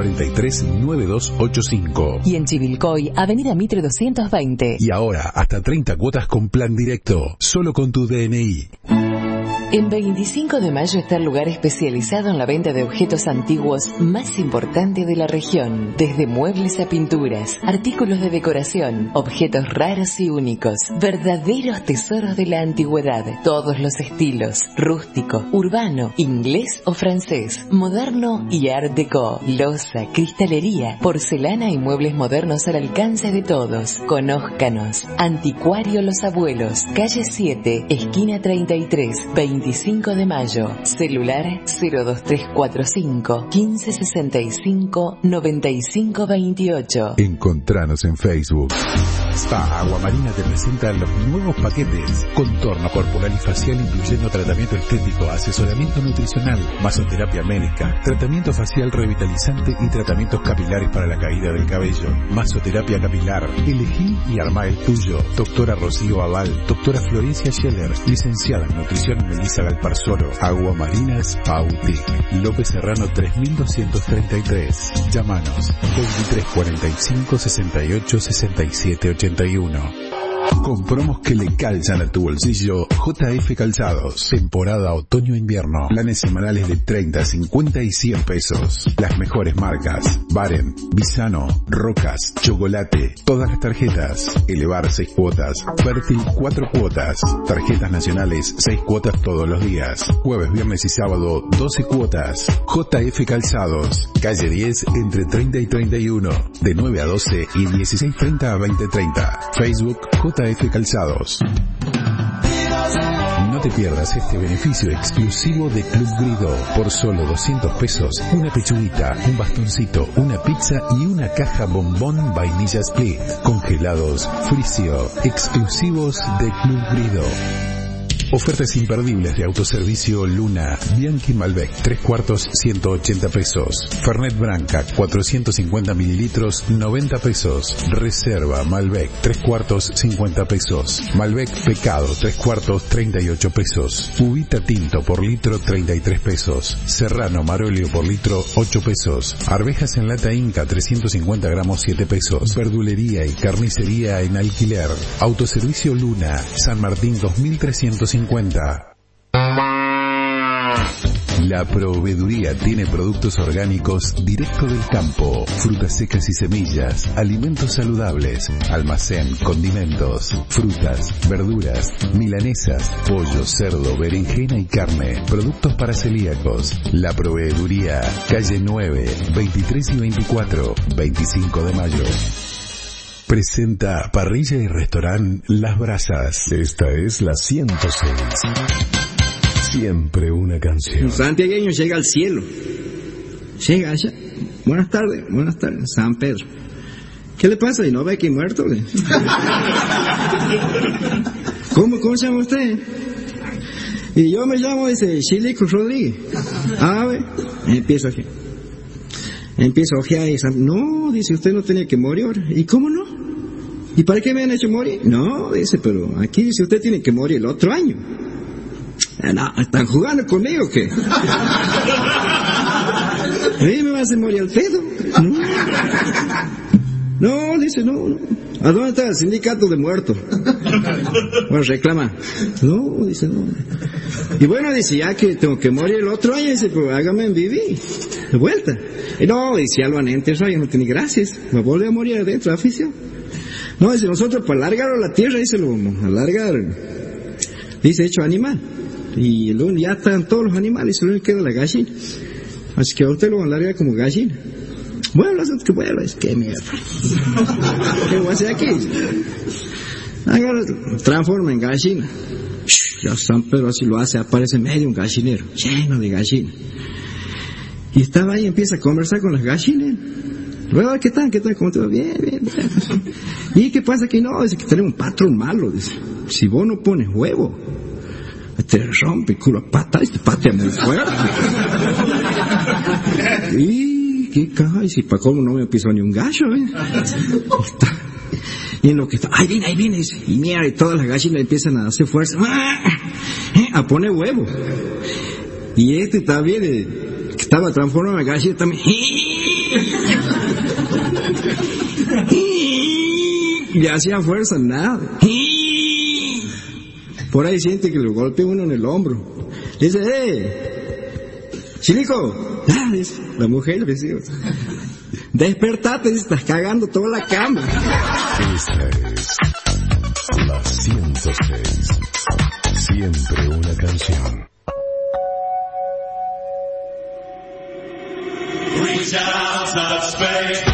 3343-9285. Y en Chivilcoy, Avenida Mitre 220. Y ahora, hasta 30 cuotas con plan directo, solo con tu DNI. En 25 de mayo está el lugar especializado en la venta de objetos antiguos más importante de la región. Desde muebles a pinturas, artículos de decoración, objetos raros y únicos. Verdaderos tesoros de la antigüedad. Todos los estilos. Rústico, urbano, inglés o francés. Moderno y art déco. Loza, cristalería, porcelana y muebles modernos al alcance de todos. Conózcanos. Anticuario Los Abuelos. Calle 7, esquina 33, 25 de mayo. Celular 02345 1565 9528. Encontranos en Facebook. Spa Agua Marina te presenta los nuevos paquetes: contorno corporal y facial incluyendo tratamiento estético, asesoramiento nutricional, masoterapia médica, tratamiento facial revitalizante y tratamientos capilares para la caída del cabello. Masoterapia capilar. Elegí y armá el tuyo. Doctora Rocío Aval, doctora Florencia Scheller, licenciada en nutrición Melissa Galparsoro. Agua Marina Spa Boutique. López Serrano 3233. Llámanos 2345 68 67 81. Con promos que le calzan a tu bolsillo. JF Calzados. Temporada otoño-invierno. Planes semanales de 30, 50 y 100 pesos. Las mejores marcas: Baren, Bisano, Rocas, Chocolate. Todas las tarjetas. Elevar 6 cuotas. Fértil 4 cuotas. Tarjetas nacionales 6 cuotas todos los días. Jueves, viernes y sábado 12 cuotas. JF Calzados. Calle 10 entre 30 y 31. De 9 a 12 y 16:30 a 20:30. Facebook JF Calzados. No te pierdas este beneficio exclusivo de Club Grido. Por solo 200 pesos, una pechuguita, un bastoncito, una pizza y una caja bombón vainilla split. Congelados Fricio, exclusivos de Club Grido. Ofertas imperdibles de autoservicio Luna. Bianchi Malbec 3/4 180 pesos. Fernet Branca 450 mililitros 90 pesos. Reserva Malbec 3/4 50 pesos. Malbec Pecado 3/4 38 pesos. Uvita Tinto por litro 33 pesos. Serrano Marolio por litro 8 pesos. Arvejas en lata Inca 350 gramos 7 pesos. Verdulería y carnicería en alquiler. Autoservicio Luna. San Martín 2350. La Proveeduría tiene productos orgánicos directo del campo, frutas secas y semillas, alimentos saludables, almacén, condimentos, frutas, verduras, milanesas, pollo, cerdo, berenjena y carne, productos para celíacos. La Proveeduría, calle 9, 23 y 24, 25 de mayo. Presenta Parrilla y Restaurant Las Brasas. Esta es la 106. Siempre una canción. Un santiagueño llega al cielo. Llega allá. Buenas tardes, San Pedro. ¿Qué le pasa? ¿Y no ve que muerto? ¿Cómo se llama usted? Y yo me llamo, dice, Chilico Rodríguez. A ver, empiezo aquí. Empiezo a ojear y dice, no, dice, usted no tenía que morir. ¿Y cómo no? ¿Y para qué me han hecho morir? No, dice, pero aquí dice, usted tiene que morir el otro año. No, ¿están jugando conmigo o qué? ¿A mí me va a hacer morir al pedo? No, dice, no. ¿A dónde está el sindicato de muertos? Bueno, reclama. No, dice, no. Y bueno, dice, ya que tengo que morir el otro año, dice, pues hágame vivir. De vuelta. Y no, dice, ya lo han enterrado, ya no tiene gracias. Me vuelve a morir adentro, afición. No, dice, nosotros para alargar la tierra, dice, lo vamos a alargar. Dice, hecho animal. Y el ya están todos los animales, solo le queda la gallina. Así que ahorita lo van a alargar como gallina. Bueno, lo hacen que vuelva, es que mierda. ¿Qué voy a hacer aquí? Agarra, transforma en gallina. Ya San Pedro así lo hace, aparece en medio un gallinero, lleno de gallinas. Y estaba ahí, empieza a conversar con las gallinas. Luego, ¿qué tal? ¿Cómo te va? Bien. ¿Y qué pasa? Que no, dice que tenemos un patrón malo, dice. Si vos no pones huevo, te rompe el culo a patas y te patea muy fuerte. Y qué caja, y si para cómo no me pisó ni un gallo, Y en lo que está, ahí viene, dice, y mira, y todas las gallinas empiezan a hacer fuerza, a poner huevo. Y también, que estaba transformado en gallina también, Y hacía fuerza, nada. Por ahí siente que le golpea uno en el hombro. Dice, Chilico. Dice, la mujer le dice, despertate, dice, estás cagando toda la cama. Esta es la 106. Siempre una canción. Reach out, touch space.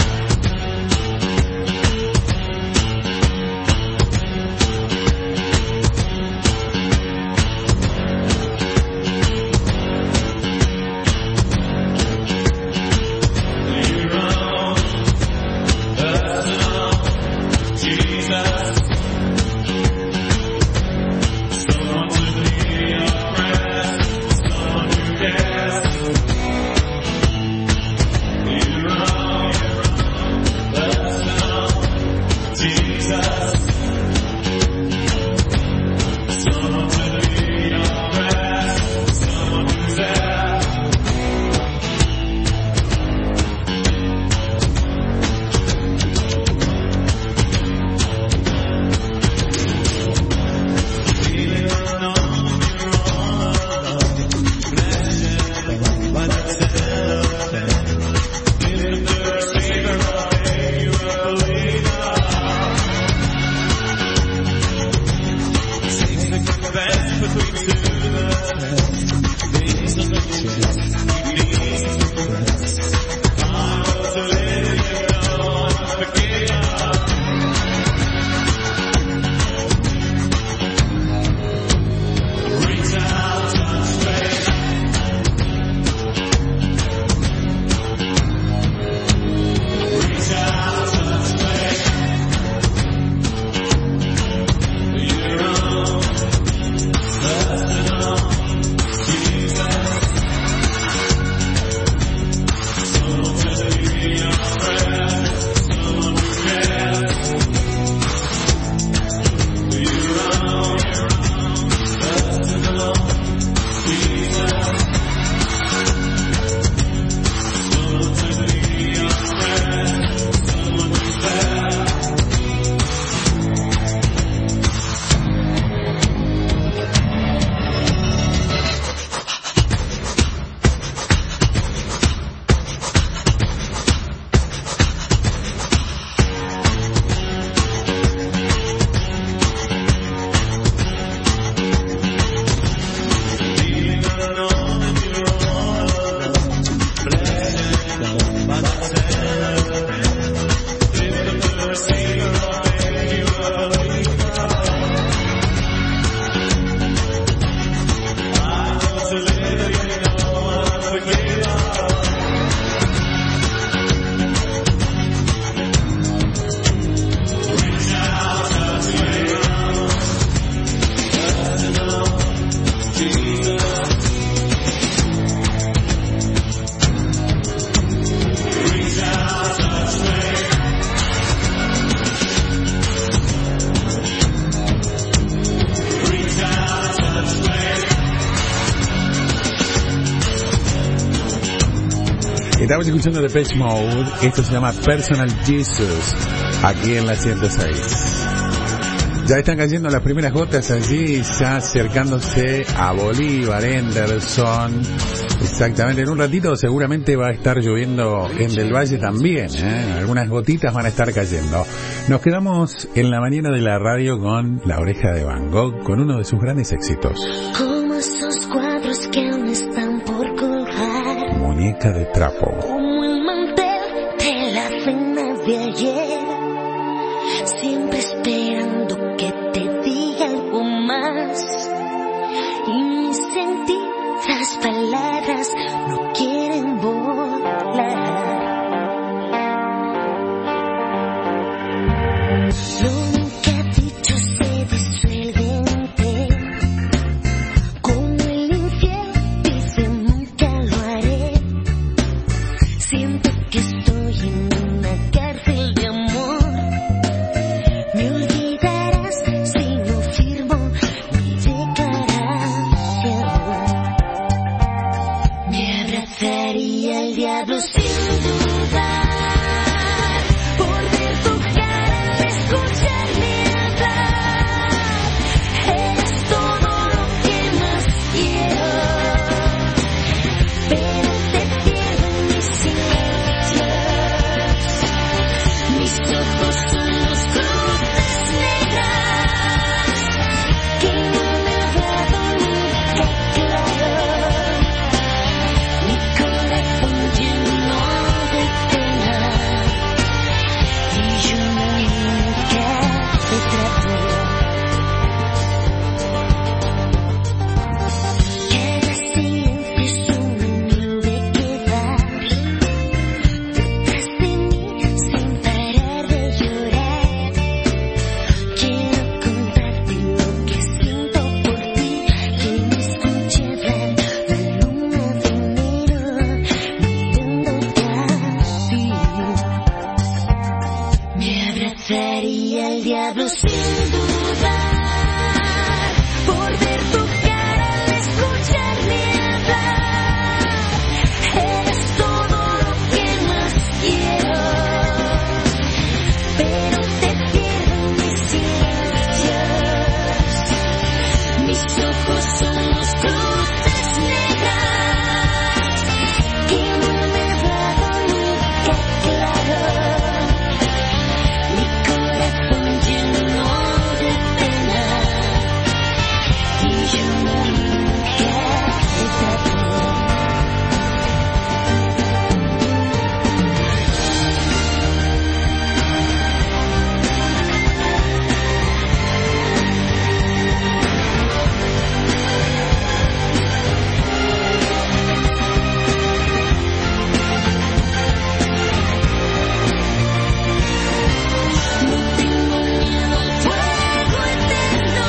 Estamos escuchando Depeche Mode. Esto se llama Personal Jesus, aquí en la 106. Ya están cayendo las primeras gotas allí, ya acercándose a Bolívar, Henderson. Exactamente, en un ratito seguramente va a estar lloviendo en Del Valle también, algunas gotitas van a estar cayendo. Nos quedamos en la mañana de la radio con La Oreja de Van Gogh, con uno de sus grandes éxitos. Como esos cuadros que aún están por colgar, Muñeca de trapo. como el mantel de la cena de ayer, siempre esperando que te diga algo más, y mis sentidas palabras no quieren volar. Lo nunca dicho se disuelve en té, como el infiel dice nunca lo haré. Siento que estoy en una cárcel de amor. Me olvidarás si no firmo mi declaración. Me abrazaría al diablo sin duda. hablo sin dudar, por ver tu cara al escucharme hablar. Eres todo lo que más quiero, pero te pierdo en mis silencios. Mis ojos son los cruces negras que no me he dado nunca claro. Mi corazón lleno de pena y yo nunca te traté. No tengo miedo al fuego eterno,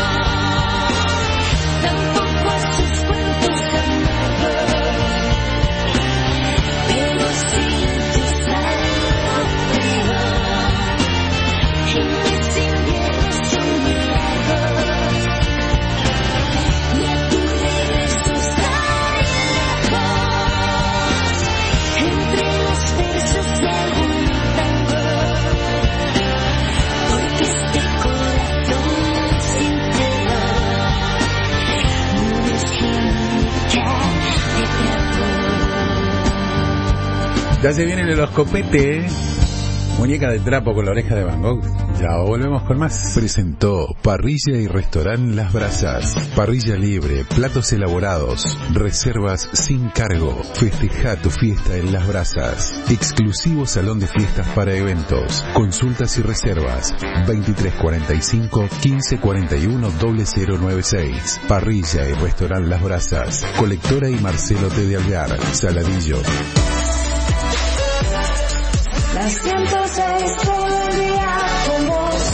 tampoco a sus cuentos amargos, pero siento algo frío y mis inviernos son muy largos. Y a tu regreso estaré lejos, entre los versos de algún tango, porque este corazón sincero no es nunca de trapo. Ya se viene el horoscopete, muñeca de trapo con la oreja de Van Gogh. Ya volvemos con más. Presentó Parrilla y Restaurant Las Brasas. Parrilla libre, platos elaborados, reservas sin cargo. Festeja tu fiesta en Las Brasas. Exclusivo salón de fiestas para eventos. Consultas y reservas 2345 1541 0096. Parrilla y Restaurant Las Brasas. Colectora y Marcelo T. de Alvear, Saladillo. Las 106 todo el día con vos.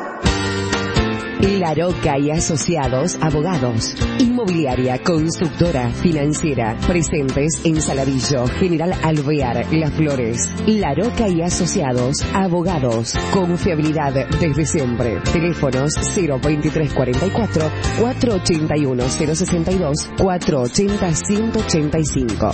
Laroca y Asociados Abogados. Inmobiliaria, constructora, financiera. Presentes en Saladillo, General Alvear, Las Flores. Laroca y Asociados Abogados. Confiabilidad desde siempre. Teléfonos 02344 481 062 480 185.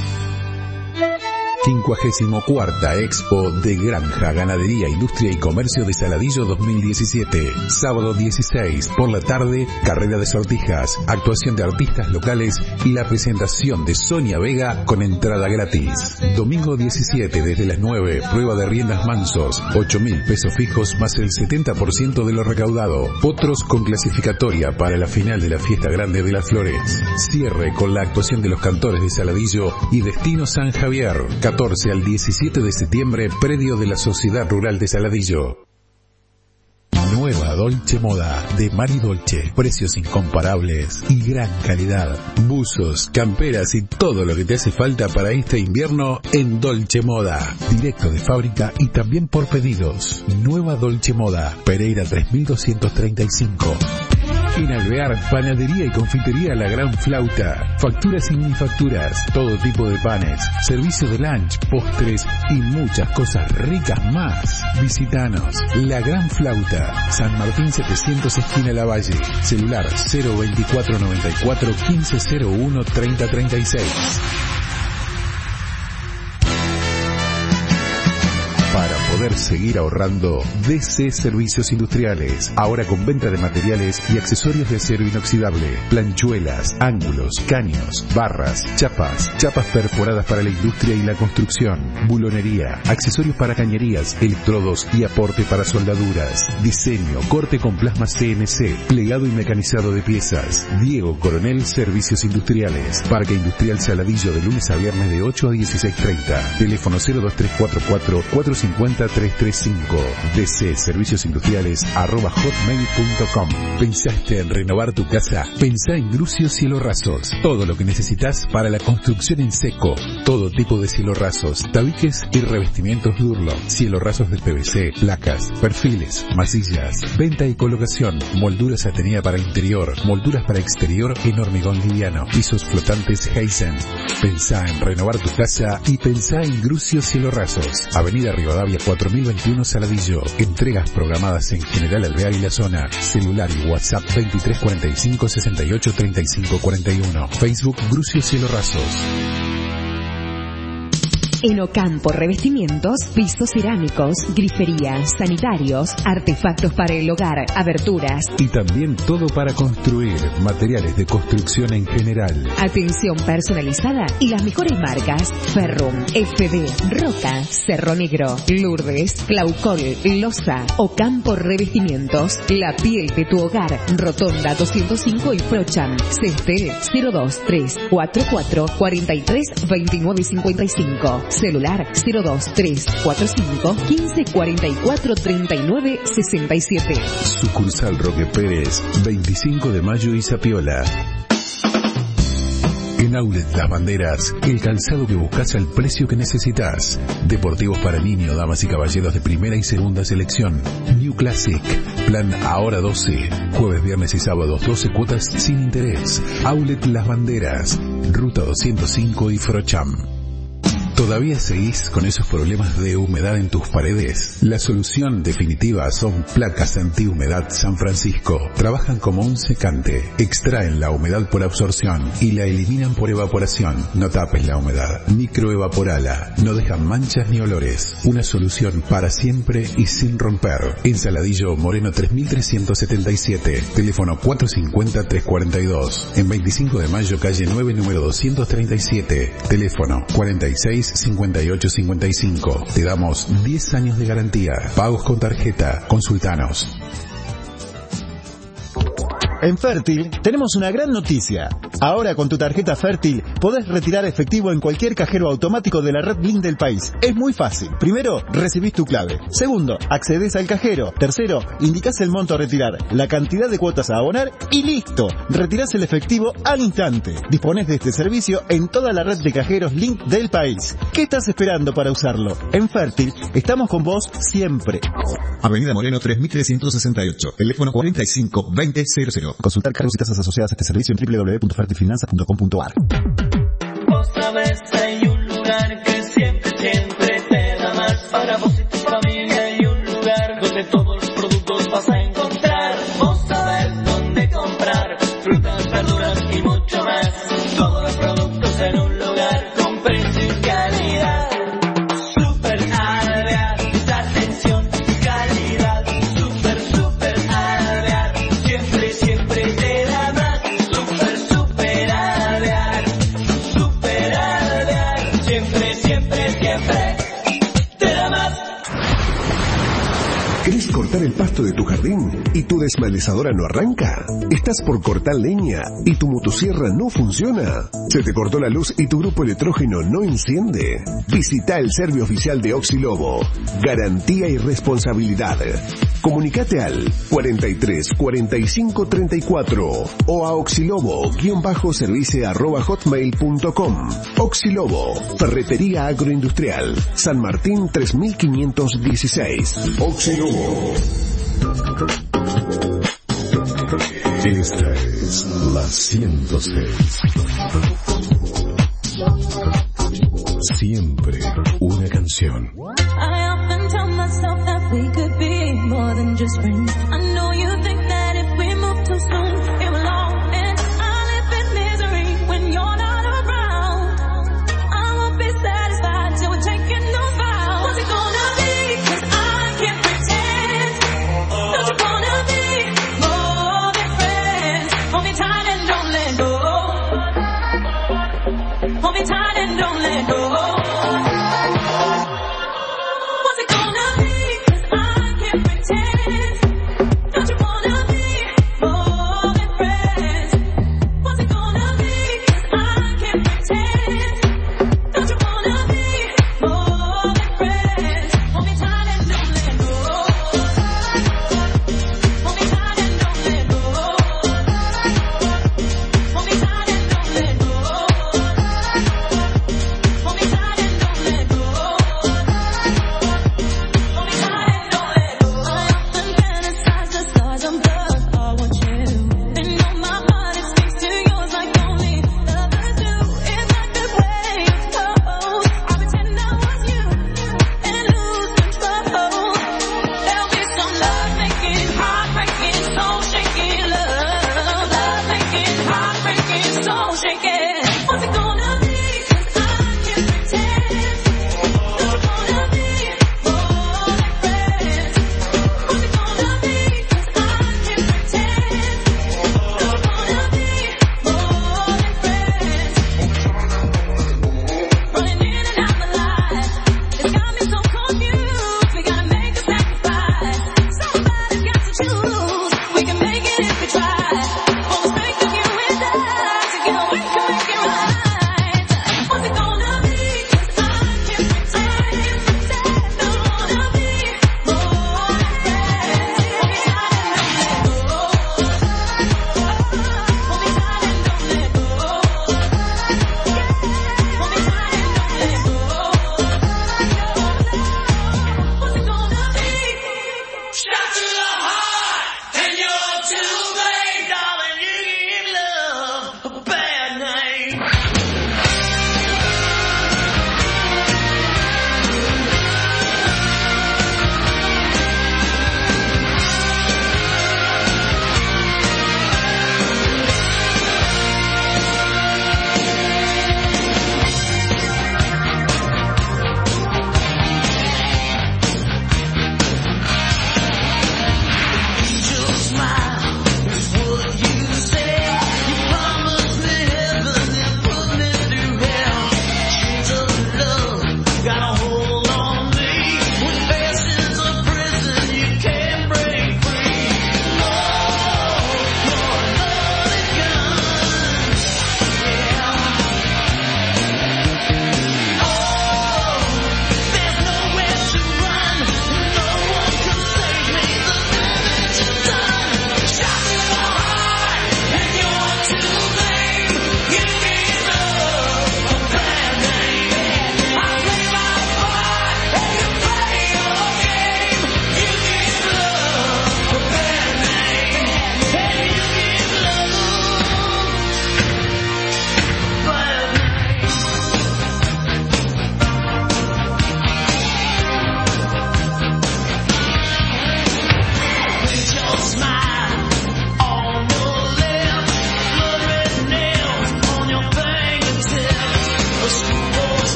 54ª Expo de Granja, Ganadería, Industria y Comercio de Saladillo 2017. Sábado 16 por la tarde, carrera de sortijas, actuación de artistas locales y la presentación de Sonia Vega con entrada gratis. Domingo 17 desde las 9, prueba de riendas mansos, 8.000 pesos fijos más el 70% de lo recaudado. Potros con clasificatoria para la final de la Fiesta Grande de Las Flores. Cierre con la actuación de los cantores de Saladillo y Destino San Javier. 14 al 17 de septiembre, predio de la Sociedad Rural de Saladillo. Nueva Dolce Moda de Mari Dolce. Precios incomparables y gran calidad. Buzos, camperas y todo lo que te hace falta para este invierno en Dolce Moda. Directo de fábrica y también por pedidos. Nueva Dolce Moda, Pereira 3235. En Alvear, panadería y confitería La Gran Flauta. Facturas y minifacturas, todo tipo de panes, servicio de lunch, postres y muchas cosas ricas más. Visítanos. La Gran Flauta, San Martín 700 esquina Lavalle. Celular 02494 1501 3036. Para poder seguir ahorrando, DC Servicios Industriales. Ahora con venta de materiales y accesorios de acero inoxidable. Planchuelas, ángulos, caños, barras, chapas perforadas para la industria y la construcción. Bulonería, accesorios para cañerías, electrodos y aporte para soldaduras. Diseño, corte con plasma CNC, plegado y mecanizado de piezas. Diego Coronel Servicios Industriales. Parque Industrial Saladillo de lunes a viernes de 8 a 16:30. Teléfono 02344 450 335. DC Servicios Industriales @hotmail.com. ¿Pensaste en renovar tu casa? Pensá en Grucio Cielo Rasos. Todo lo que necesitas para la construcción en seco. Todo tipo de cielo rasos, tabiques y revestimientos Durlock. Cielo rasos de PVC, placas, perfiles, masillas. Venta y colocación. Molduras Atenea para interior. Molduras para exterior en hormigón liviano. Pisos flotantes Heisen. Pensá en renovar tu casa y pensá en Grucio Cielo Rasos. Avenida Rivadavia 4 4021 Saladillo. Entregas programadas en General Alvear y la zona. Celular y WhatsApp 2345 68 35 41. Facebook Grucio Cielo Rasos. En Ocampo Revestimientos, pisos cerámicos, griferías, sanitarios, artefactos para el hogar, aberturas. Y también todo para construir, materiales de construcción en general. Atención personalizada y las mejores marcas: Ferrum, FD, Roca, Cerro Negro, Lourdes, Claucol, Loza. Ocampo Revestimientos, la piel de tu hogar. Rotonda 205 y Frocham. Cestel 02344 43 29 55. Celular 02345 15 44 39 67. Sucursal Roque Pérez, 25 de mayo y Zapiola. En Outlet Las Banderas, el calzado que buscas al precio que necesitas. Deportivos para niños, damas y caballeros de primera y segunda selección. New Classic. Plan ahora 12. Jueves, viernes y sábados 12 cuotas sin interés. Outlet Las Banderas. Ruta 205 y Frocham. ¿Todavía seguís con esos problemas de humedad en tus paredes? La solución definitiva son placas antihumedad San Francisco. Trabajan como un secante. Extraen la humedad por absorción y la eliminan por evaporación. No tapes la humedad. Microevaporala. No dejan manchas ni olores. Una solución para siempre y sin romper. En Saladillo, Moreno 3377. Teléfono 450-342. En 25 de mayo, calle 9, número 237. Teléfono 46-58-55. Te damos 10 años de garantía. Pagos con tarjeta. Consultanos. En Fértil tenemos una gran noticia. Ahora con tu tarjeta Fértil podés retirar efectivo en cualquier cajero automático de la red Blink del país. Es muy fácil. Primero, recibís tu clave. Segundo, accedés al cajero. Tercero, indicás el monto a retirar, la cantidad de cuotas a abonar y listo. Retirás el efectivo al instante. Disponés de este servicio en toda la red de cajeros Link del país. ¿Qué estás esperando para usarlo? En Fértil estamos con vos siempre. Avenida Moreno 3368. Teléfono 45-2000. Consultar cargos y tasas asociadas a este servicio en www.fertilfinanzas.com.ar. Vos sabés, hay un lugar que siempre te da más. Para vos y tu familia hay un lugar donde todos los productos vas a encontrar. Vos sabés dónde comprar frutas, verduras y mucho más. Todos los productos en un lugar con precio y calidad. Super Alvear, la atención y calidad. Super Alvear, siempre te da más. Super Alvear, siempre te da más. ¿Querés cortar el pasto de tu jardín y tu desmalezadora no arranca? ¿Estás por cortar leña y tu motosierra no funciona? ¿Se te cortó la luz y tu grupo electrógeno no enciende? Visita el servicio oficial de Oxilobo. Garantía y responsabilidad. Comunicate al 43 45 34 o a oxilobo_service@hotmail.com. Oxilobo, ferretería agroindustrial, San Martín 3516. Oxilobo. Esta es la 106. Siempre una canción. I often tell myself that we could be more than just friends. I know you think that if we move too soon, it will all end. I live in misery when you're not around. I won't be satisfied till we're taking no vows. What's it gonna be? 'Cause I can't pretend. Don't you wanna be more than friends? Hold me tight and don't let go. Hold me tight and don't let go.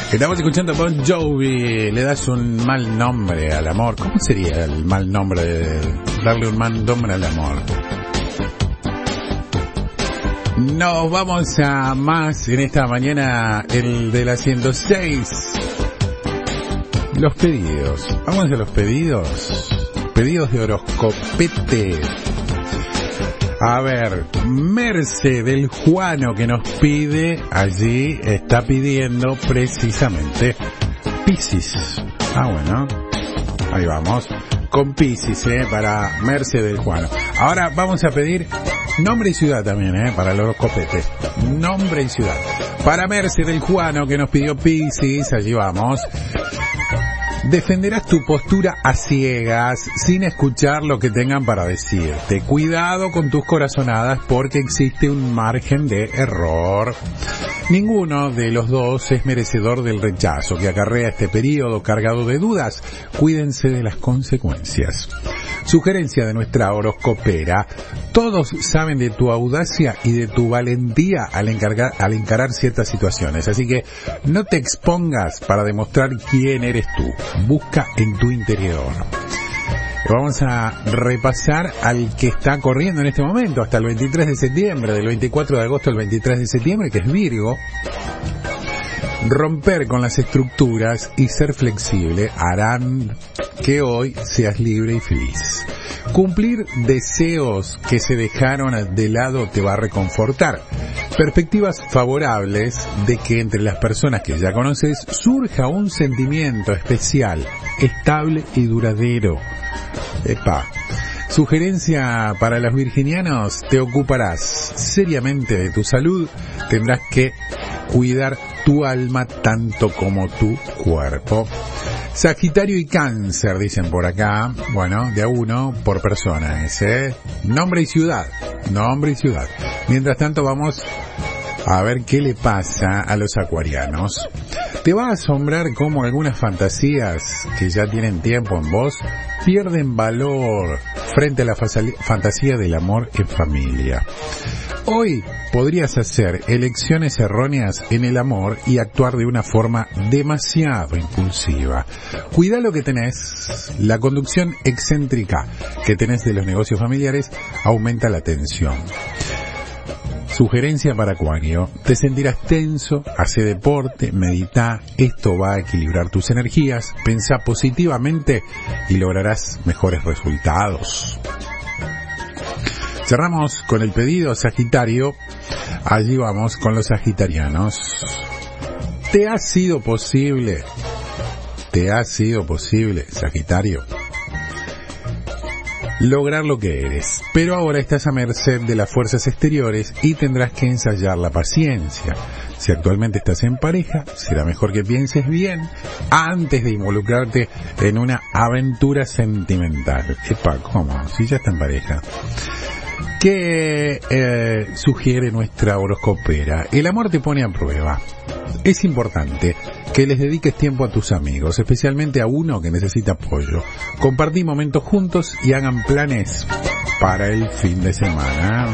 Estamos escuchando a Bon Jovi. Le das un mal nombre al amor. ¿Cómo sería el mal nombre de darle un mal nombre al amor? Nos vamos a más en esta mañana, el de la 106. Los pedidos. Vamos a los pedidos. Pedidos de horoscopete. A ver, Merce del Juano que nos pide, allí está pidiendo precisamente Piscis. Bueno, ahí vamos, con Piscis, para Merce del Juano. Ahora vamos a pedir nombre y ciudad también, para el horoscopete. Nombre y ciudad. Para Merce del Juano que nos pidió Piscis, allí vamos. Defenderás tu postura a ciegas, sin escuchar lo que tengan para decirte. Cuidado con tus corazonadas porque existe un margen de error. Ninguno de los dos es merecedor del rechazo que acarrea este periodo cargado de dudas. Cuídense de las consecuencias. Sugerencia de nuestra horoscopera: todos saben de tu audacia y de tu valentía al encarar ciertas situaciones, así que no te expongas para demostrar quién eres tú. Busca en tu interior. Vamos a repasar al que está corriendo en este momento hasta el 23 de septiembre, del 24 de agosto al 23 de septiembre, que es Virgo. Romper con las estructuras y ser flexible harán que hoy seas libre y feliz. Cumplir deseos que se dejaron de lado te va a reconfortar. Perspectivas favorables de que entre las personas que ya conoces surja un sentimiento especial, estable y duradero. Sugerencia para los virginianos: te ocuparás seriamente de tu salud, tendrás que cuidar tu alma tanto como tu cuerpo. Sagitario y Cáncer, dicen por acá. Bueno, de a uno por persona ese. Nombre y ciudad. Nombre y ciudad. Mientras tanto vamos a ver qué le pasa a los acuarianos. Te va a asombrar cómo algunas fantasías que ya tienen tiempo en vos pierden valor frente a la fantasía del amor en familia. Hoy podrías hacer elecciones erróneas en el amor y actuar de una forma demasiado impulsiva. Cuida lo que tenés. La conducción excéntrica que tenés de los negocios familiares aumenta la tensión. Sugerencia para Acuario: te sentirás tenso, hace deporte, medita, esto va a equilibrar tus energías, pensá positivamente y lograrás mejores resultados. Cerramos con el pedido Sagitario, allí vamos con los sagitarianos. ¿Te ha sido posible, Sagitario, lograr lo que eres? Pero ahora estás a merced de las fuerzas exteriores y tendrás que ensayar la paciencia. Si actualmente estás en pareja, será mejor que pienses bien antes de involucrarte en una aventura sentimental. ¿Cómo? Si ya está en pareja. ¿Qué sugiere nuestra horoscopera? El amor te pone a prueba. Es importante que les dediques tiempo a tus amigos, especialmente a uno que necesita apoyo. Compartí momentos juntos y hagan planes para el fin de semana.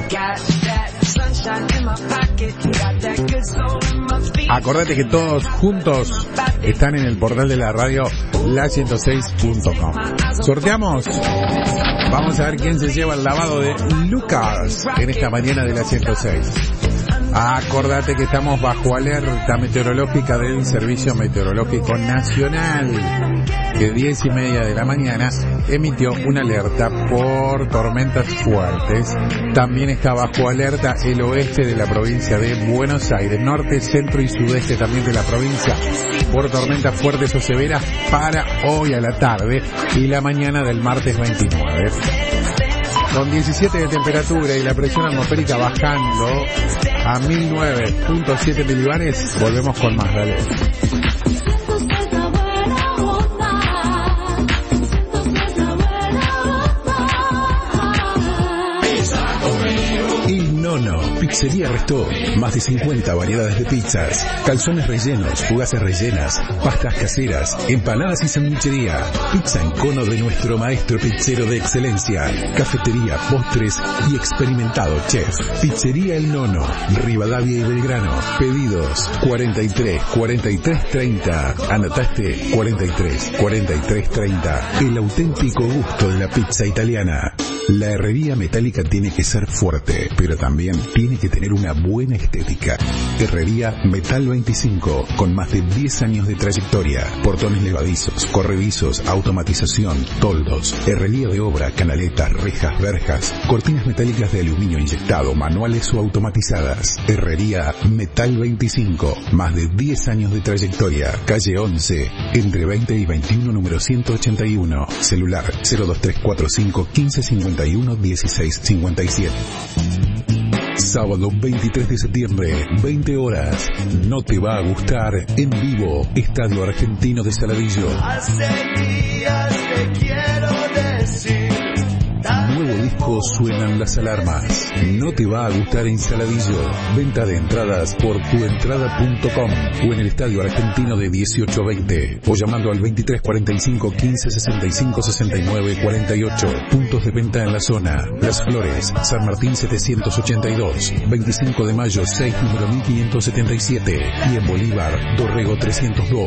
Acordate que todos juntos están en el portal de la radio la106.com. Sorteamos. Vamos a ver quién se lleva el lavado de Lucas en esta mañana de la 106. Acordate que estamos bajo alerta meteorológica del Servicio Meteorológico Nacional, que 10:30 de la mañana emitió una alerta por tormentas fuertes. También está bajo alerta el oeste de la provincia de Buenos Aires, norte, centro y sudeste también de la provincia, por tormentas fuertes o severas para hoy a la tarde y la mañana del martes 29. Con 17 de temperatura y la presión atmosférica bajando a 1009.7 milibares, volvemos con más, dale. Il Nono, Pizzería Restó, más de 50 variedades de pizzas, calzones rellenos, fugaces rellenas, pastas caseras, empanadas y sanguichería, pizza en cono de nuestro maestro pizzero de excelencia, cafetería, postres y experimentado chef. Pizzería El Nono, Rivadavia y Belgrano. Pedidos 43 43 30. ¿Anotaste? 43 43 30. El auténtico gusto de la pizza italiana. La herrería metálica tiene que ser fuerte, pero también tiene que tener una buena estética. Herrería Metal 25, con más de 10 años de trayectoria. Portones levadizos, corredizos, automatización, toldos, herrería de obra, canaletas, rejas, verjas, cortinas metálicas de aluminio inyectado, manuales o automatizadas. Herrería Metal 25, más de 10 años de trayectoria. Calle 11, entre 20 y 21, número 181. Celular 02345 1551 1657. Sábado 23 de septiembre, 20 horas. No te va a gustar, en vivo, Estadio Argentino de Saladillo. Hace días te quiero decir. Nuevo disco Suenan las Alarmas. No te va a gustar en Saladillo. Venta de entradas por tuentrada.com o en el Estadio Argentino de 18 a 20 o llamando al 23 45 15 65 69 48. Puntos de venta en la zona: Las Flores, San Martín 782, 25 de mayo 6, número 1577 y en Bolívar, Dorrego 302.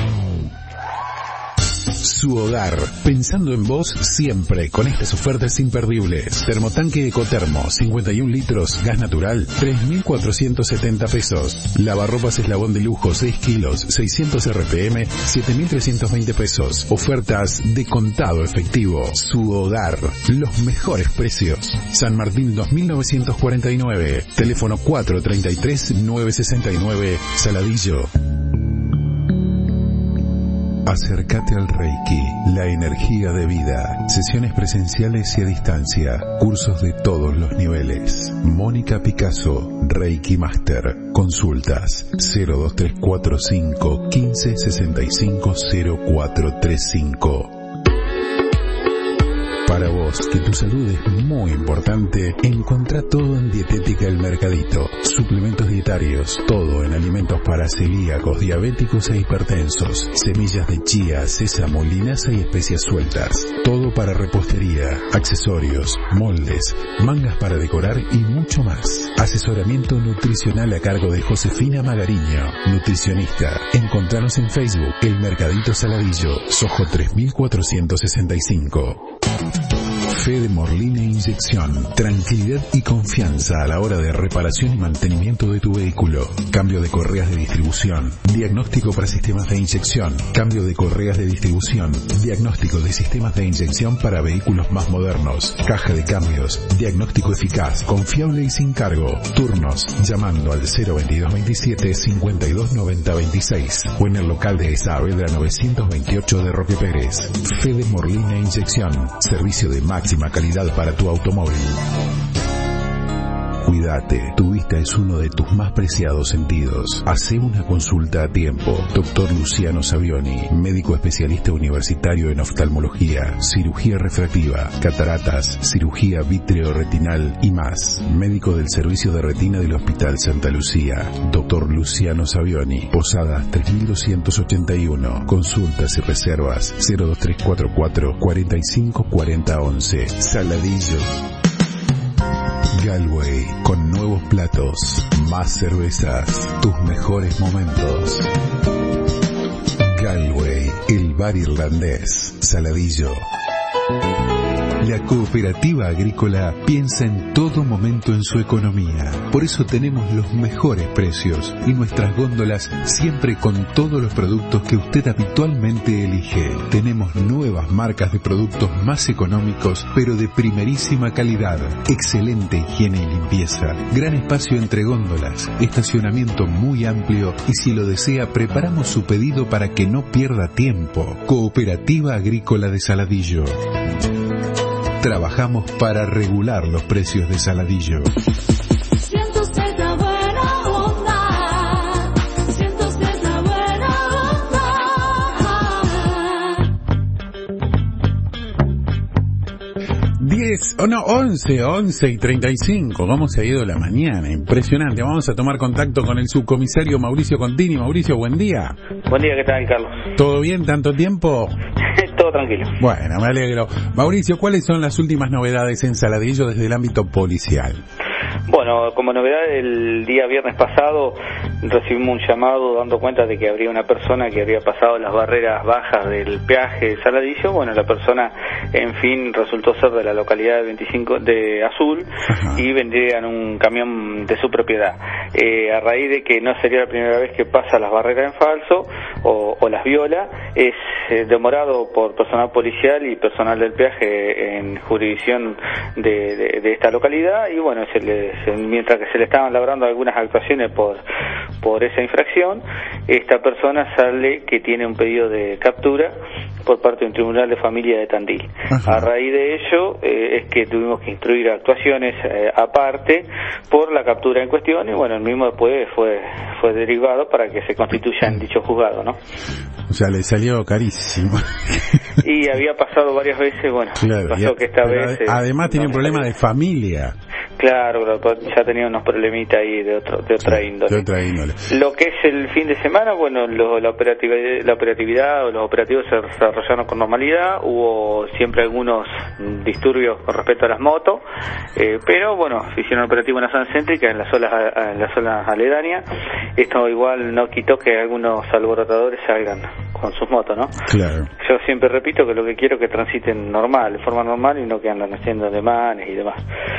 Su Hogar, pensando en vos siempre con estas ofertas imperdibles. Termotanque Ecotermo, 51 litros, gas natural, 3.470 pesos. Lavarropas Eslabón de lujo, 6 kilos, 600 RPM, 7.320 pesos. Ofertas de contado efectivo. Su Hogar, los mejores precios. San Martín 2949, teléfono 433-969, Saladillo. Acércate al Reiki, la energía de vida. Sesiones presenciales y a distancia. Cursos de todos los niveles. Mónica Picasso, Reiki Master. Consultas 02345 15 65 0435. Para vos, que tu salud es muy importante, encontrá todo en Dietética El Mercadito. Suplementos dietarios, todo en alimentos para celíacos, diabéticos e hipertensos. Semillas de chía, sésamo, linaza y especias sueltas. Todo para repostería, accesorios, moldes, mangas para decorar y mucho más. Asesoramiento nutricional a cargo de Josefina Magariño, nutricionista. Encontranos en Facebook, El Mercadito Saladillo, Sojo 3465. Fede Morline Inyección. Tranquilidad y confianza a la hora de reparación y mantenimiento de tu vehículo. Cambio de correas de distribución. Diagnóstico para sistemas de inyección. Cambio de correas de distribución. Diagnóstico de sistemas de inyección para vehículos más modernos. Caja de cambios. Diagnóstico eficaz, confiable y sin cargo. Turnos llamando al 02227 529026 o en el local de Saavedra 928 de Roque Pérez. Fede Morline Inyección. Servicio de máxima calidad para tu automóvil. Cuídate, tu vista es uno de tus más preciados sentidos. Hacé una consulta a tiempo. Dr. Luciano Savioni, médico especialista universitario en oftalmología, cirugía refractiva, cataratas, cirugía vitreoretinal y más. Médico del servicio de retina del Hospital Santa Lucía. Dr. Luciano Savioni, Posadas 3281. Consultas y reservas 02344 45 40 11. Saladillo. Galway, con nuevos platos, más cervezas, tus mejores momentos. Galway, el bar irlandés, Saladillo. La cooperativa agrícola piensa en todo momento en su economía. Por eso tenemos los mejores precios y nuestras góndolas siempre con todos los productos que usted habitualmente elige. Tenemos nuevas marcas de productos más económicos, pero de primerísima calidad. Excelente higiene y limpieza. Gran espacio entre góndolas. Estacionamiento muy amplio y si lo desea, preparamos su pedido para que no pierda tiempo. Cooperativa Agrícola de Saladillo. Trabajamos para regular los precios de Saladillo. Siento ser la buena onda. Siento ser la buena onda. 10 11:35. ¿Cómo se ha ido la mañana? Impresionante. Vamos a tomar contacto con el subcomisario Mauricio Contini. Mauricio, buen día. Buen día, ¿qué tal, Carlos? ¿Todo bien? ¿Tanto tiempo? Todo tranquilo. Bueno, me alegro. Mauricio, ¿cuáles son las últimas novedades en Saladillo desde el ámbito policial? Bueno, como novedad, el día viernes pasado recibimos un llamado dando cuenta de que habría una persona que había pasado las barreras bajas del peaje de Saladillo. Bueno, la persona, en fin, resultó ser de la localidad de 25 de Azul. Ajá. Y vendría en un camión de su propiedad. A raíz de que no sería la primera vez que pasa las barreras en falso o las viola, es demorado por personal policial y personal del peaje en jurisdicción de esta localidad, y bueno, mientras que se le estaban labrando algunas actuaciones por esa infracción, esta persona sale que tiene un pedido de captura por parte de un tribunal de familia de Tandil. Ajá. A raíz de ello es que tuvimos que instruir actuaciones aparte por la captura en cuestión, y bueno, el mismo después fue derivado para que se constituya en dicho juzgado, ¿no? O sea, le salió carísimo. Y había pasado varias veces, bueno, claro, pasó que esta vez... Además tiene un problema de familia. Claro, ya tenía unos problemitas ahí de otra índole. Lo que es el fin de semana, bueno, la operatividad o los operativos se desarrollaron con normalidad. Hubo siempre algunos disturbios con respecto a las motos, pero bueno, se hicieron operativos en la zona céntrica, en las zonas aledañas. Esto igual no quitó que algunos alborotadores salgan con sus motos, ¿no? Claro. Yo siempre repito que lo que quiero es que transiten normal, de forma normal, y no que andan haciendo demanes y demás.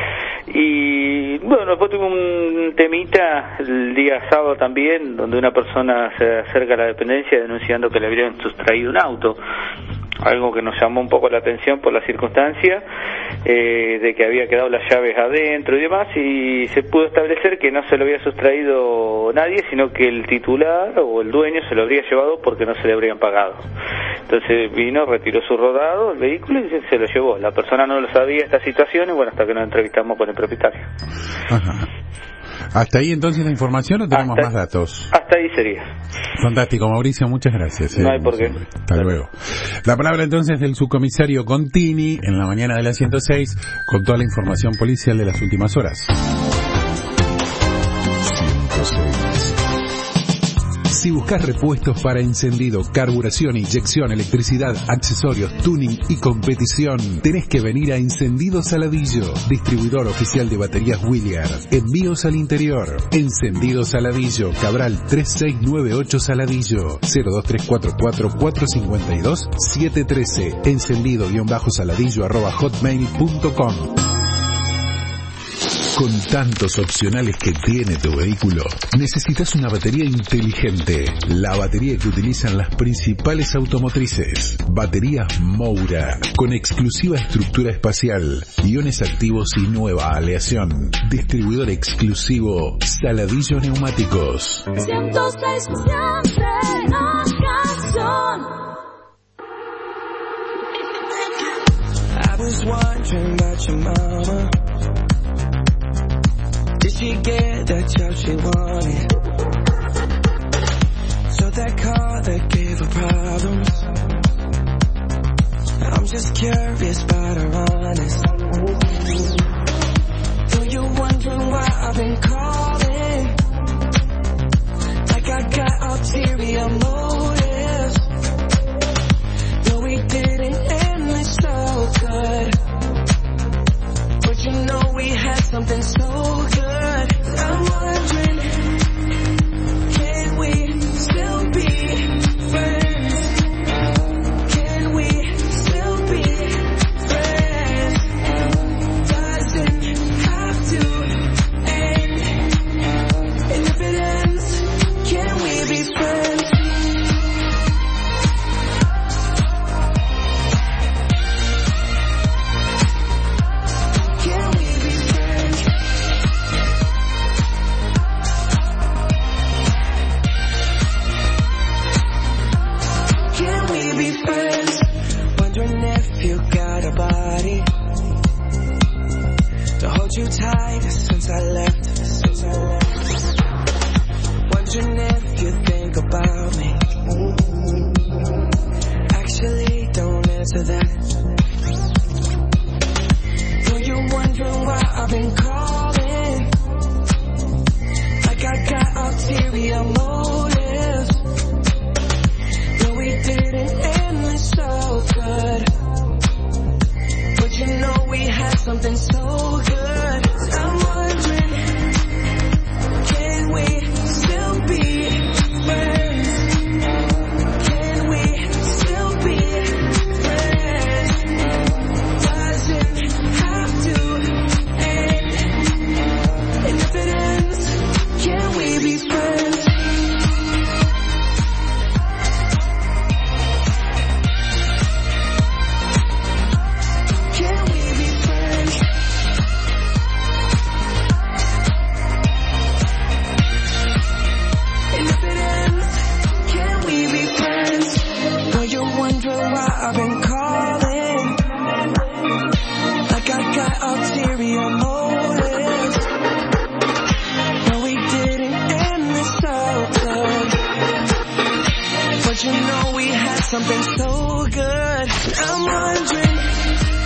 Y bueno, después tuve un temita el día sábado también, donde una persona se acerca a la dependencia denunciando que le habían sustraído un auto, algo que nos llamó un poco la atención por la circunstancia de que había quedado las llaves adentro y demás, y se pudo establecer que no se lo había sustraído nadie, sino que el titular o el dueño se lo habría llevado porque no se le habrían pagado. Entonces vino, retiró su rodado, el vehículo, y se lo llevó. La persona no lo sabía, esta situación, y bueno, hasta que nos entrevistamos con el propietario. Ajá. ¿Hasta ahí entonces la información o tenemos más datos? Hasta ahí sería. Fantástico, Mauricio, muchas gracias. No hay por qué. Hasta luego. La palabra entonces del subcomisario Contini en la mañana de la 106 con toda la información policial de las últimas horas. 106. Si buscas repuestos para encendido, carburación, inyección, electricidad, accesorios, tuning y competición, tenés que venir a Encendido Saladillo, distribuidor oficial de baterías Williard. Envíos al interior. Encendido Saladillo, Cabral 3698 Saladillo, 02344-452-713, encendido-saladillo@hotmail.com. Con tantos opcionales que tiene tu vehículo, necesitas una batería inteligente. La batería que utilizan las principales automotrices. Baterías Moura, con exclusiva estructura espacial, iones activos y nueva aleación. Distribuidor exclusivo Saladillo Neumáticos. 106 siempre ocasión. I was wondering about your mama. Did she get that job she wanted? So that car that gave her problems. I'm just curious about her honest. Though you're wondering why I've been calling, like I got ulterior motives. No, we didn't end this so good, but you know we had something so good. I'm wondering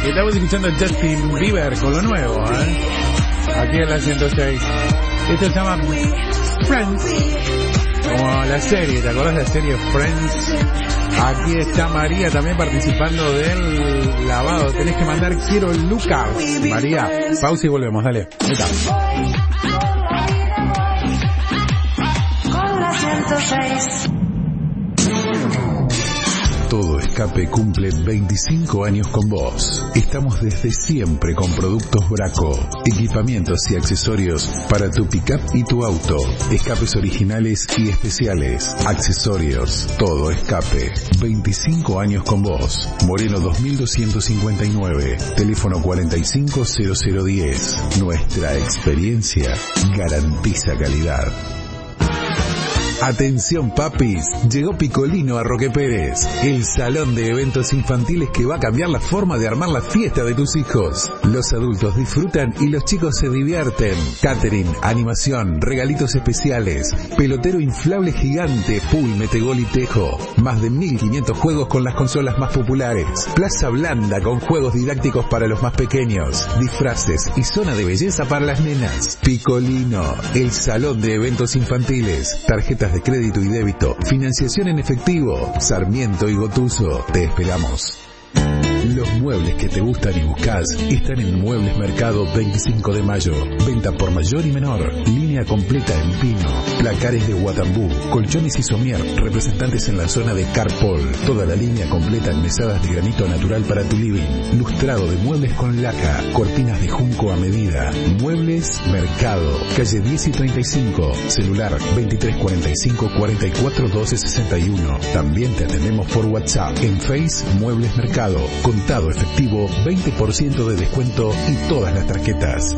Estamos escuchando a Justin Bieber con lo nuevo, aquí en la 106. Esto se llama Friends, como la serie, ¿te acordás de la serie Friends? Aquí está María también participando del lavado. Tenés que mandar quiero Lucas. María, pausa y volvemos, dale. Ahí está. Con la 106. Todo Escape cumple 25 años con vos. Estamos desde siempre con productos Braco, equipamientos y accesorios para tu pick-up y tu auto, escapes originales y especiales, accesorios, Todo Escape. 25 años con vos. Moreno 2259, teléfono 450010. Nuestra experiencia garantiza calidad. Atención papis, llegó Picolino a Roque Pérez, el salón de eventos infantiles que va a cambiar la forma de armar la fiesta de tus hijos. Los adultos disfrutan y los chicos se divierten. Catering, animación, regalitos especiales, pelotero inflable gigante, pool, metegol y tejo. Más de 1500 juegos con las consolas más populares. Plaza blanda con juegos didácticos para los más pequeños. Disfraces y zona de belleza para las nenas. Picolino, el salón de eventos infantiles. Tarjetas de crédito y débito, financiación en efectivo, Sarmiento y Gotuso. Te esperamos. Los muebles que te gustan y buscas están en Muebles Mercado 25 de Mayo. Venta por mayor y menor. Línea completa en pino. Placares de Guatambú. Colchones y somier. Representantes en la zona de Carpol. Toda la línea completa en mesadas de granito natural para tu living. Lustrado de muebles con laca. Cortinas de junco a medida. Muebles Mercado. Calle 10 y 35. Celular 2345 44 12 61. También te atendemos por WhatsApp. En Face Muebles Mercado. Contado efectivo, 20% de descuento y todas las tarjetas.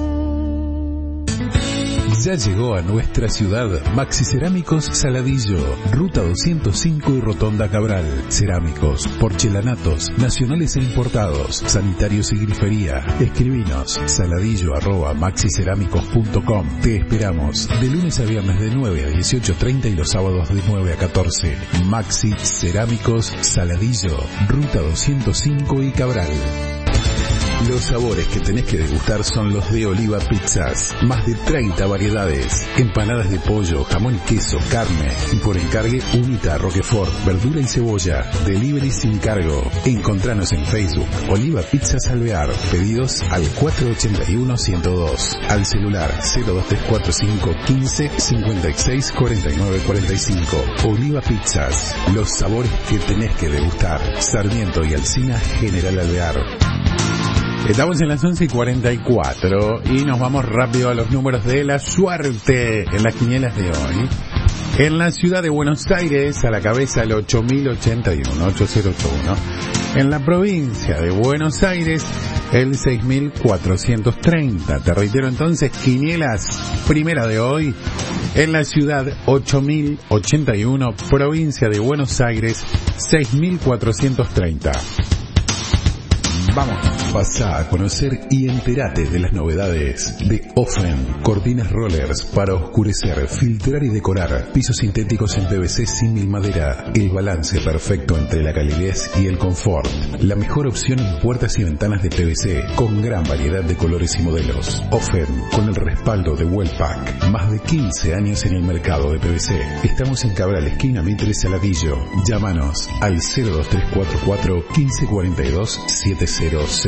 Ya llegó a nuestra ciudad Maxi Cerámicos Saladillo, Ruta 205 y Rotonda Cabral. Cerámicos, porcelanatos, nacionales e importados, sanitarios y grifería. Escribinos saladillo@maxicerámicos.com. Te esperamos de lunes a viernes de 9 a 18:30 y los sábados de 9 a 14. Maxi Cerámicos Saladillo, Ruta 205 y Cabral. Los sabores que tenés que degustar son los de Oliva Pizzas. Más de 30 variedades. Empanadas de pollo, jamón y queso, carne. Y por encargue, unita, roquefort, verdura y cebolla. Delivery sin cargo. Encontranos en Facebook. Oliva Pizzas Alvear. Pedidos al 481-102. Al celular 02345 15 56 49 45. Oliva Pizzas. Los sabores que tenés que degustar. Sarmiento y Alsina, General Alvear. Estamos en las 11:44 y nos vamos rápido a los números de la suerte en las quinielas de hoy. En la ciudad de Buenos Aires, a la cabeza el 8081, 8081. En la provincia de Buenos Aires, el 6430. Te reitero entonces, quinielas primera de hoy. En la ciudad 8081, provincia de Buenos Aires, 6430. Vamos, pasá a conocer y entérate de las novedades de Ofen. Cortinas rollers para oscurecer, filtrar y decorar. Pisos sintéticos en PVC símil madera. El balance perfecto entre la calidez y el confort. La mejor opción en puertas y ventanas de PVC con gran variedad de colores y modelos. Ofen, con el respaldo de Wellpack. Más de 15 años en el mercado de PVC. Estamos en Cabral, esquina Mitre Saladillo. Llámanos al 02344 1542 7003.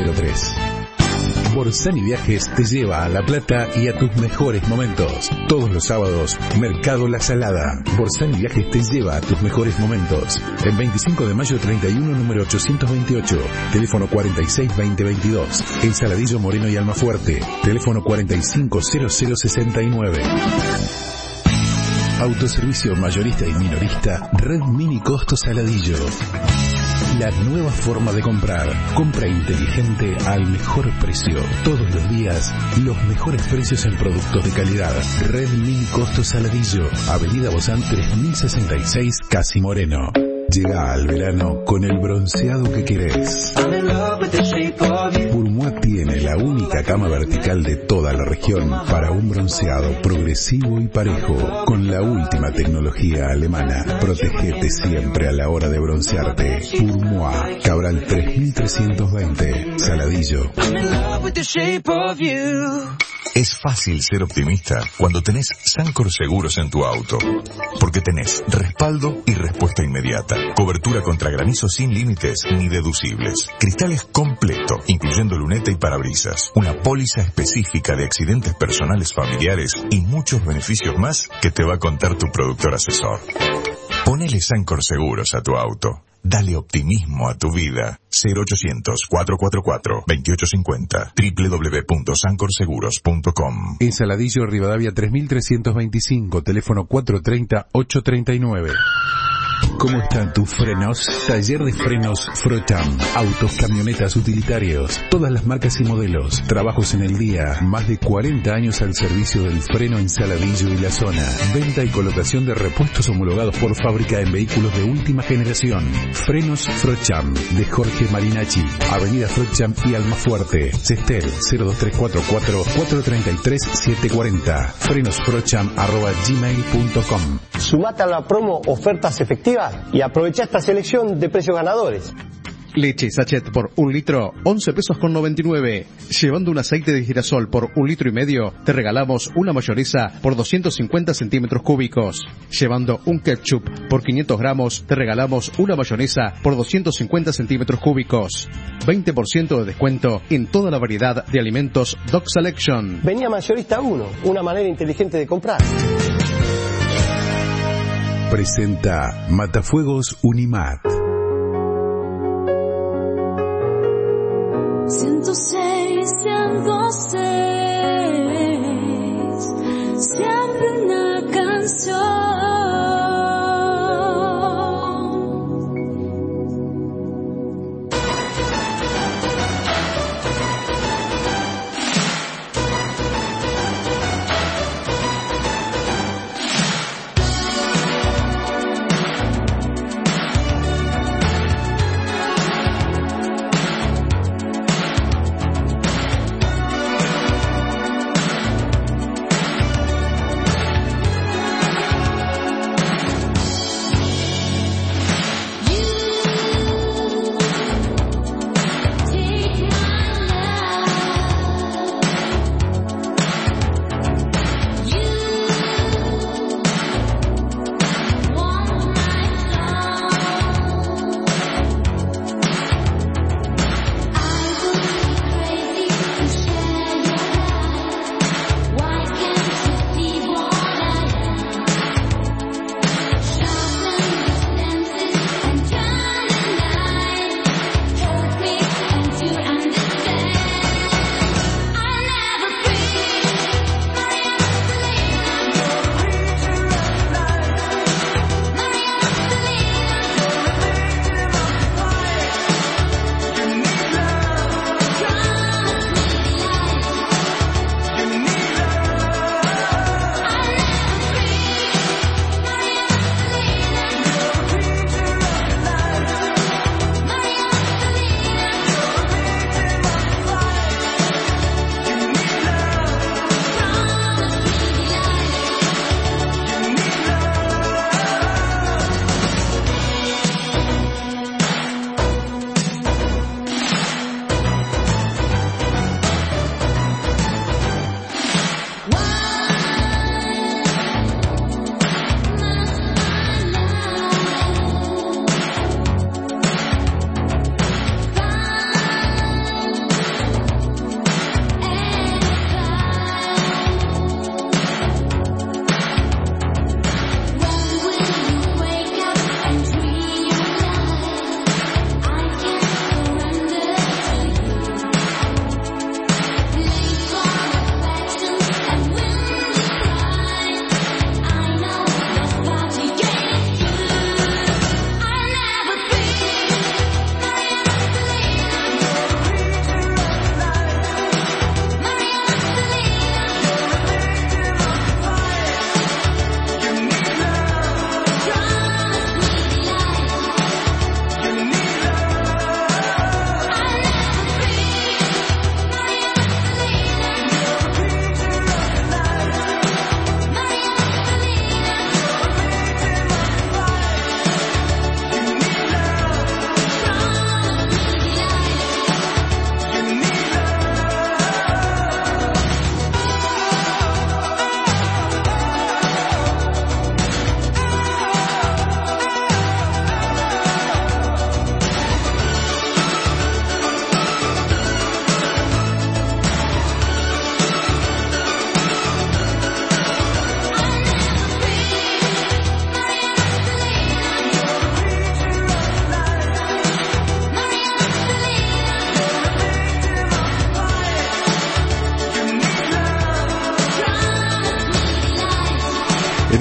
Borsani Viajes te lleva a La Plata y a tus mejores momentos. Todos los sábados, Mercado La Salada. Borsani Viajes te lleva a tus mejores momentos. El 25 de mayo 31, número 828. Teléfono 462022. El Saladillo, Moreno y Almafuerte. Teléfono 450069. Autoservicio mayorista y minorista. Red Mini Costo Saladillo. La nueva forma de comprar. Compra inteligente al mejor precio. Todos los días, los mejores precios en productos de calidad. Red Mini Costo Saladillo. Avenida Bozán 3066, Casi Moreno. Llega al verano con el bronceado que querés. Purmoa tiene la única cama vertical de toda la región para un bronceado progresivo y parejo. Con la última tecnología alemana, protégete siempre a la hora de broncearte. Pour Moi, Cabral 3320, Saladillo. Es fácil ser optimista cuando tenés Sancor Seguros en tu auto. Porque tenés respaldo y respuesta inmediata. Cobertura contra granizo sin límites ni deducibles. Cristales completo, incluyendo luneta y parabrisas. Una póliza específica de accidentes personales familiares y muchos beneficios más que te va a contar tu productor asesor. Ponele Sancor Seguros a tu auto. Dale optimismo a tu vida. 0800-444-2850. www.sancorseguros.com. En Saladillo, Rivadavia 3325, teléfono 430-839. ¿Cómo están tus frenos? Taller de frenos Frocham. Autos, camionetas, utilitarios. Todas las marcas y modelos. Trabajos en el día. Más de 40 años al servicio del freno en Saladillo y la zona. Venta y colocación de repuestos homologados por fábrica en vehículos de última generación. Frenos Frocham. De Jorge Marinacci. Avenida Frocham y Almafuerte. Cestel 02344-433-740. frenosfrocham@gmail.com. Sumate a la promo Ofertas Efectivas y aprovecha esta selección de precios ganadores. Leche sachet por 1 litro, 11 pesos con 99. Llevando un aceite de girasol por 1,5 litros, te regalamos una mayonesa por 250 centímetros cúbicos. Llevando un ketchup por 500 gramos, te regalamos una mayonesa por 250 centímetros cúbicos. 20% de descuento en toda la variedad de alimentos Dog Selection. Venía Mayorista 1, una manera inteligente de comprar. Presenta Matafuegos Unimat. 106, 106, siempre una canción.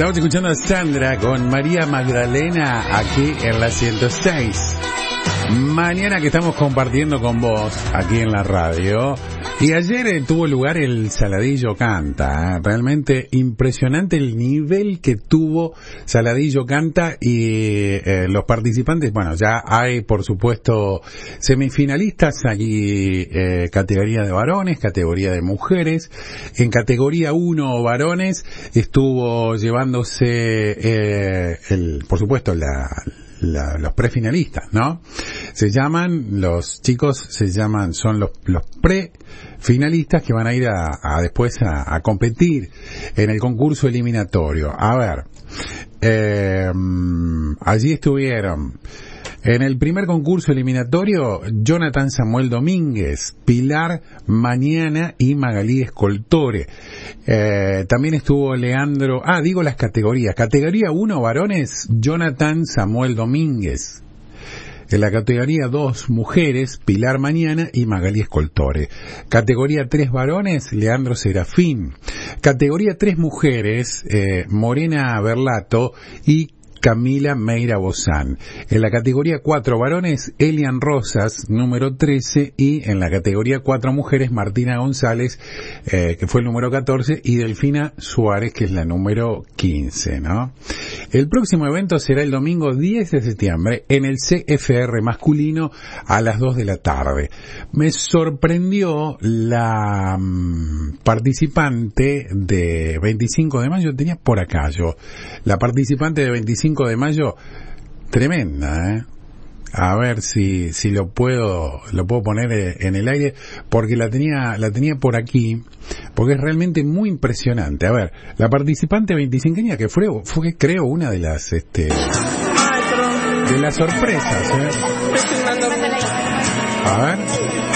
Estamos escuchando a Sandra con María Magdalena aquí en la 106. Mañana que estamos compartiendo con vos aquí en la radio. Y ayer tuvo lugar el Saladillo Canta, realmente impresionante el nivel que tuvo Saladillo Canta y los participantes. Bueno, ya hay por supuesto semifinalistas aquí, categoría de varones, categoría de mujeres. En categoría 1 varones estuvo llevándose por supuesto los prefinalistas, ¿no? Son los prefinalistas que van a ir después a competir en el concurso eliminatorio. A ver, allí estuvieron en el primer concurso eliminatorio Jonathan Samuel Domínguez, Pilar Mañana y Magalí Escoltore. También estuvo Leandro, digo las categorías. Categoría 1 varones, Jonathan Samuel Domínguez. En la categoría 2 mujeres, Pilar Mañana y Magalí Escoltore. Categoría 3 varones, Leandro Serafín. Categoría 3 mujeres, Morena Berlato y Camila Meira Bozán. En la categoría 4 varones, Elian Rosas, número 13, y en la categoría 4 mujeres, Martina González, que fue el número 14, y Delfina Suárez, que es la número 15, ¿no? El próximo evento será el domingo 10 de septiembre en el CFR masculino a las 2 de la tarde. Me sorprendió la participante de 25 de mayo, tenía por acá yo, la participante de 25 de mayo, tremenda, a ver si lo puedo poner en el aire, porque la tenía por aquí, porque es realmente muy impresionante. A ver, la participante 25eña que fue creo una de las sorpresas, a ver,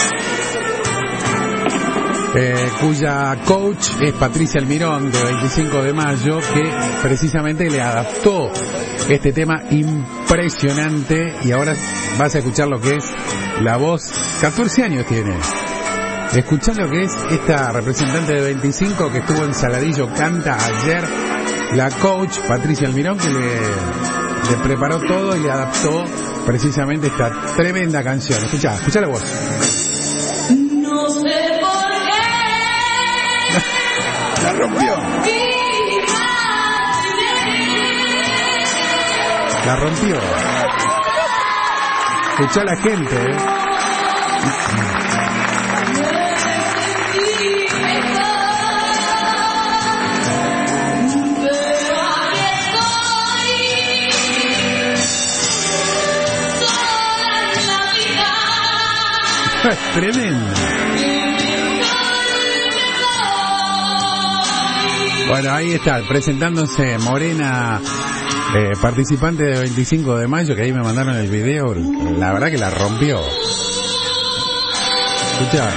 cuya coach es Patricia Almirón, de 25 de mayo, que precisamente le adaptó este tema impresionante, y ahora vas a escuchar lo que es la voz. 14 años tiene. Escuchá lo que es esta representante de 25 que estuvo en Saladillo Canta ayer, la coach Patricia Almirón, que le preparó todo y le adaptó precisamente esta tremenda canción. Escuchá la voz. No sé por qué. La rompió. La rompió. Escuchá a la gente, Es tremendo. Bueno, ahí está, presentándose Morena, participante de 25 de mayo, que ahí me mandaron el video. La verdad que la rompió. Escuchá.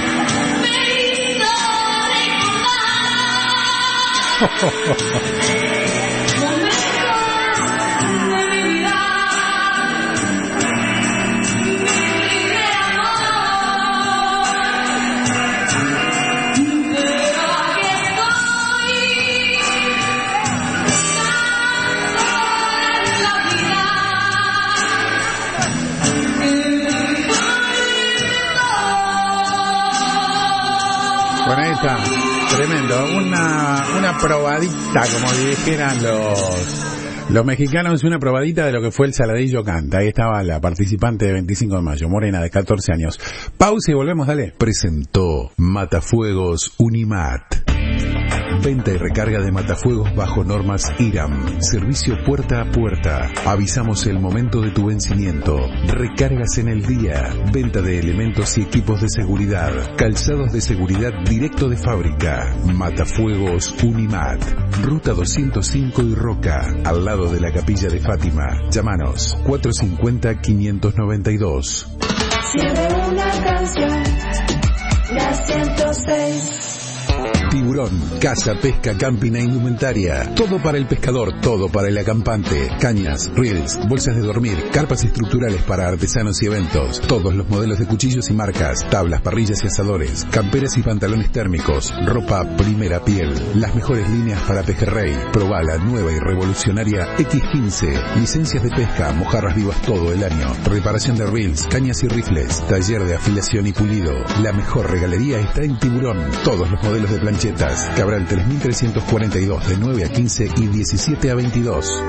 Bueno, ahí está, tremendo, una probadita, como dijeran los mexicanos, una probadita de lo que fue el Saladillo Canta. Ahí estaba la participante de 25 de mayo, Morena, de 14 años. Pausa y volvemos, dale. Presentó Matafuegos Unimat. Venta y recarga de matafuegos bajo normas IRAM. Servicio puerta a puerta. Avisamos el momento de tu vencimiento. Recargas en el día. Venta de elementos y equipos de seguridad. Calzados de seguridad directo de fábrica. Matafuegos Unimat. Ruta 205 y Roca, al lado de la Capilla de Fátima. Llámanos 450-592. Siempre una canción, la 106. Tiburón, caza, pesca, camping e indumentaria. Todo para el pescador, todo para el acampante. Cañas, reels, bolsas de dormir, carpas estructurales para artesanos y eventos. Todos los modelos de cuchillos y marcas, tablas, parrillas y asadores, camperas y pantalones térmicos, ropa primera piel. Las mejores líneas para pejerrey. Probá la nueva y revolucionaria X15. Licencias de pesca, mojarras vivas todo el año. Reparación de reels, cañas y rifles. Taller de afilación y pulido. La mejor regalería está en Tiburón. Todos los modelos de planchetas. Cabral 3342 de 9 a 15 y 17 a 22.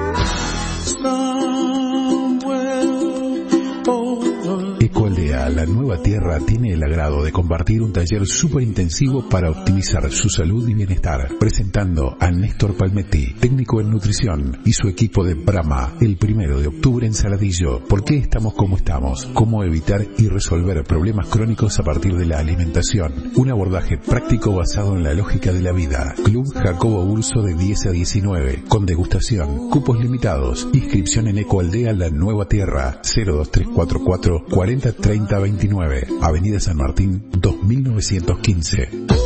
Ecoaldea, la nueva tierra, tiene el agrado de compartir un taller súper intensivo para optimizar su salud y bienestar, presentando a Néstor Palmetti, técnico en nutrición, y su equipo de Brahma, el 1 de octubre en Saladillo. ¿Por qué estamos como estamos? ¿Cómo evitar y resolver problemas crónicos a partir de la alimentación? Un abordaje práctico basado en la lógica de la vida. Club Jacobo Urso de 10 a 19, con degustación, cupos limitados, inscripción en Ecoaldea, la nueva tierra, 02344 40 30 29, Avenida San Martín 2915.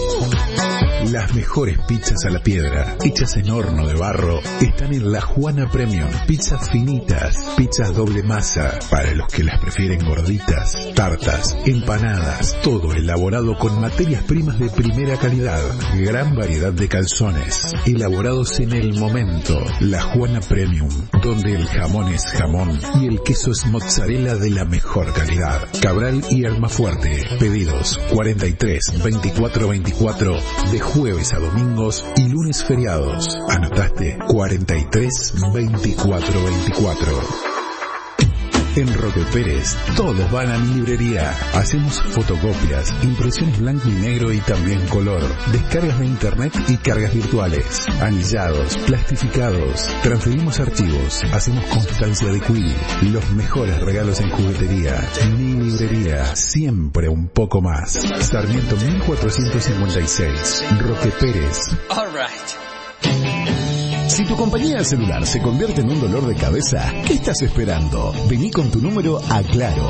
Las mejores pizzas a la piedra, hechas en horno de barro, están en La Juana Premium. Pizzas finitas, pizzas doble masa, para los que las prefieren gorditas, tartas, empanadas, todo elaborado con materias primas de primera calidad. Gran variedad de calzones, elaborados en el momento. La Juana Premium, donde el jamón es jamón y el queso es mozzarella de la mejor calidad. Cabral y Almafuerte. Pedidos 43 24 24 de jueves a domingos y lunes feriados. ¿Anotaste? 43 24 24. En Roque Pérez, todos van a mi librería. Hacemos fotocopias, impresiones blanco y negro y también color, descargas de internet y cargas virtuales, anillados, plastificados, transferimos archivos, hacemos constancia de quill, los mejores regalos en juguetería. Mi librería, siempre un poco más. Sarmiento 1456, Roque Pérez. All right. Si tu compañía de celular se convierte en un dolor de cabeza, ¿qué estás esperando? Vení con tu número a Claro.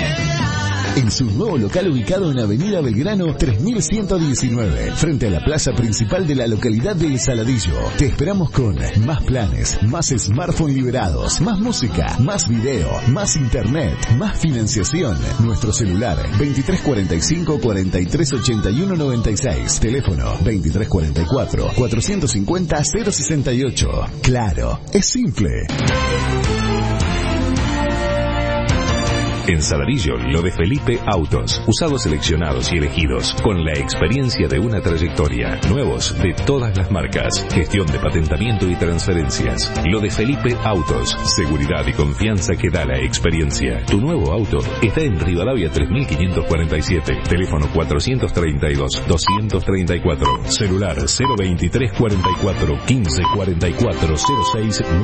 En su nuevo local ubicado en Avenida Belgrano 3119, frente a la plaza principal de la localidad de El Saladillo. Te esperamos con más planes, más smartphone liberados, más música, más video, más internet, más financiación. Nuestro celular 2345 4381 96, teléfono 2344 450 068. Claro, es simple. En Saladillo, lo de Felipe Autos. Usados seleccionados y elegidos, con la experiencia de una trayectoria. Nuevos de todas las marcas. Gestión de patentamiento y transferencias. Lo de Felipe Autos. Seguridad y confianza que da la experiencia. Tu nuevo auto está en Rivadavia 3547. Teléfono 432-234. Celular 02344 1544 06.